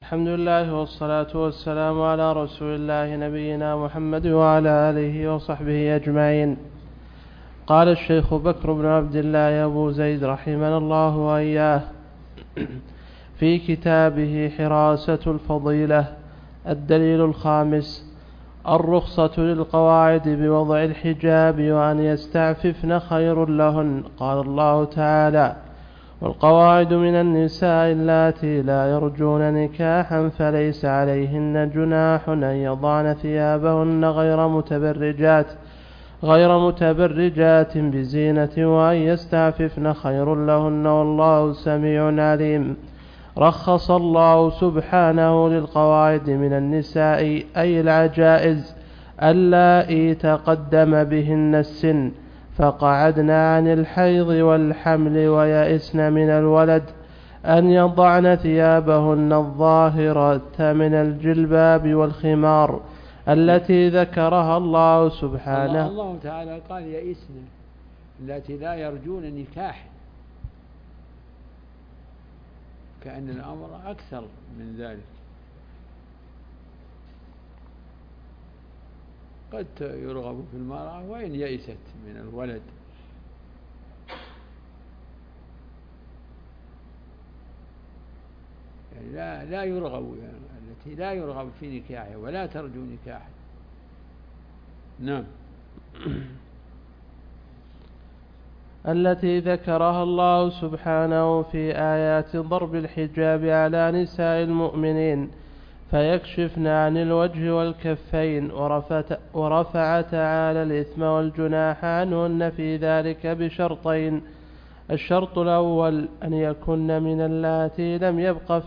الحمد لله والصلاة والسلام على رسول الله نبينا محمد وعلى آله وصحبه أجمعين. قال الشيخ بكر بن عبد الله أبو زيد رحمنا الله وإياه في كتابه حراسة الفضيلة: الدليل الخامس: الرخصة للقواعد بوضع الحجاب وأن يستعففن خير لهن. قال الله تعالى: والقواعد من النساء اللاتي لا يرجون نكاحا فليس عليهن جناح أن يضعن ثيابهن غير متبرجات بزينة وأن يستعففن خير لهن والله سميع عليم. رخص الله سبحانه للقواعد من النساء أي العجائز اللائي تقدم بهن السن فقعدنا عن الحيض والحمل ويئسن من الولد أن يضعن ثيابهن الظاهرة من الجلباب والخمار التي ذكرها الله سبحانه. الله تعالى قال يئسن التي لا يرجون نكاح، كأن الأمر أكثر من ذلك. قد يرغب في المرأة وإن يئست من الولد، يعني لا يرغب، يعني التي لا يرغب في نكاحها ولا ترجو نكاحها. نعم. التي ذكرها الله سبحانه في آيات ضرب الحجاب على نساء المؤمنين فيكشفن عن الوجه والكفين، ورفع تعالى الإثم والجناح عنهن في ذلك بشرطين: الشرط الأول أن يكن من اللاتي لم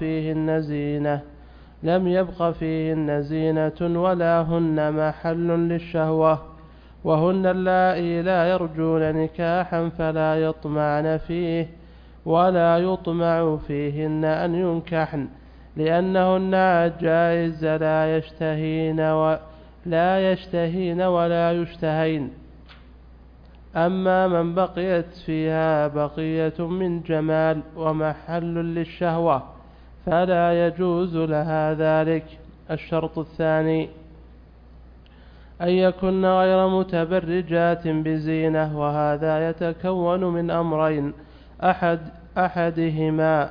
يبق فيهن زينة ولا هن محل للشهوة، وهن اللائي لا يرجون نكاحا فلا يطمعن فيه ولا يطمع فيهن أن ينكحن، لأنهن عجائز لا يشتهين ولا يشتهين. أما من بقيت فيها بقية من جمال ومحل للشهوة فلا يجوز لها ذلك. الشرط الثاني أن يكن غير متبرجات بزينة، وهذا يتكون من أمرين: أحدهما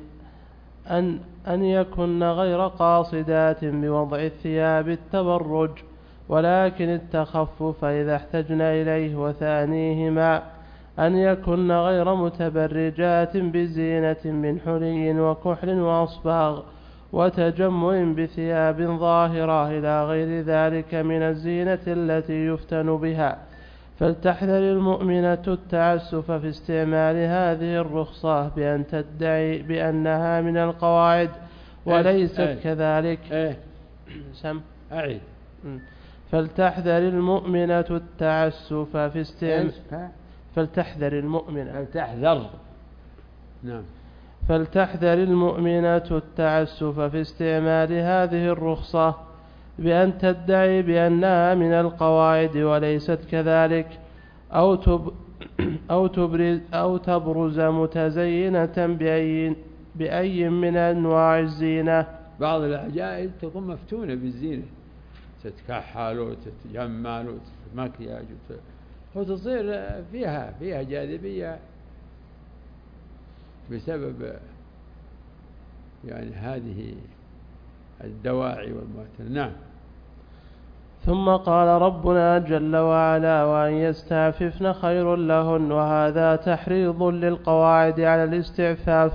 أن يكن غير قاصدات بوضع الثياب التبرج ولكن التخفف إذا احتجن إليه، وثانيهما أن يكن غير متبرجات بزينة من حلي وكحل وأصباغ وتجمل بثياب ظاهرة إلى غير ذلك من الزينة التي يفتن بها. فلتحذر المؤمنة التعسف في استعمال هذه الرخصة بأن تدعي بأنها من القواعد وليست كذلك. فلتحذر المؤمنة التعسف في استعمال فلتحذر المؤمنة التعسف في استعمال هذه الرخصة بأن تدعي بأنها من القواعد وليست كذلك، أو تبرز متزينة بأي من أنواع الزينة. بعض العجائز تكون مفتونة بالزينة، تتكحل وتتجمل وتتمكياج وتصير فيها جاذبية بسبب يعني هذه الدواعي والمؤثر. نعم. ثم قال ربنا جل وعلا: وأن يستعففن خير لهن، وهذا تحريض للقواعد على الاستعفاف.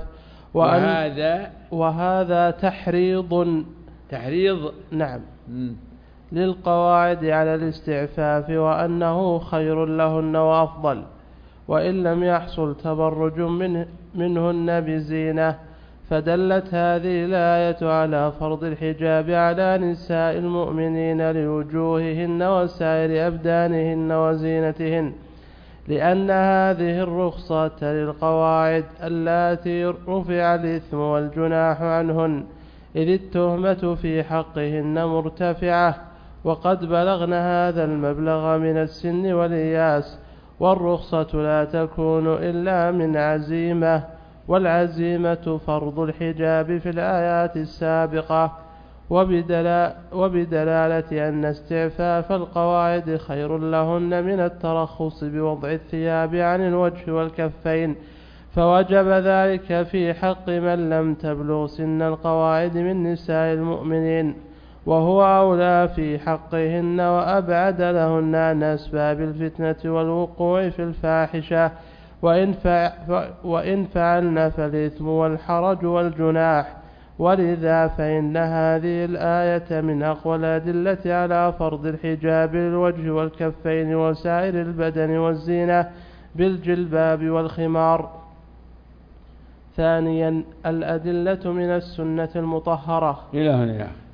وهذا تحريض نعم للقواعد على الاستعفاف، وأنه خير لهن وأفضل، وإن لم يحصل تبرج منهن بزينة. فدلت هذه الآية على فرض الحجاب على نساء المؤمنين لوجوههن وسائر أبدانهن وزينتهن، لأن هذه الرخصة للقواعد اللاتي رفع الإثم والجناح عنهن، إذ التهمة في حقهن مرتفعة، وقد بلغن هذا المبلغ من السن والإياس، والرخصة لا تكون إلا من عزيمة، والعزيمة فرض الحجاب في الآيات السابقة، وبدلالة أن استعفاف القواعد خير لهن من الترخص بوضع الثياب عن الوجه والكفين، فوجب ذلك في حق من لم تبلغ سن القواعد من نساء المؤمنين، وهو أولى في حقهن وأبعد لهن عن أسباب الفتنة والوقوع في الفاحشة، وإن فعلن فالإثم والحرج والجناح. ولذا فإن هذه الآية من أقوى الأدلة على فرض الحجاب للوجه والكفين وسائر البدن والزينة بالجلباب والخمار. ثانيا الأدلة من السنة المطهرة. إلى هنا.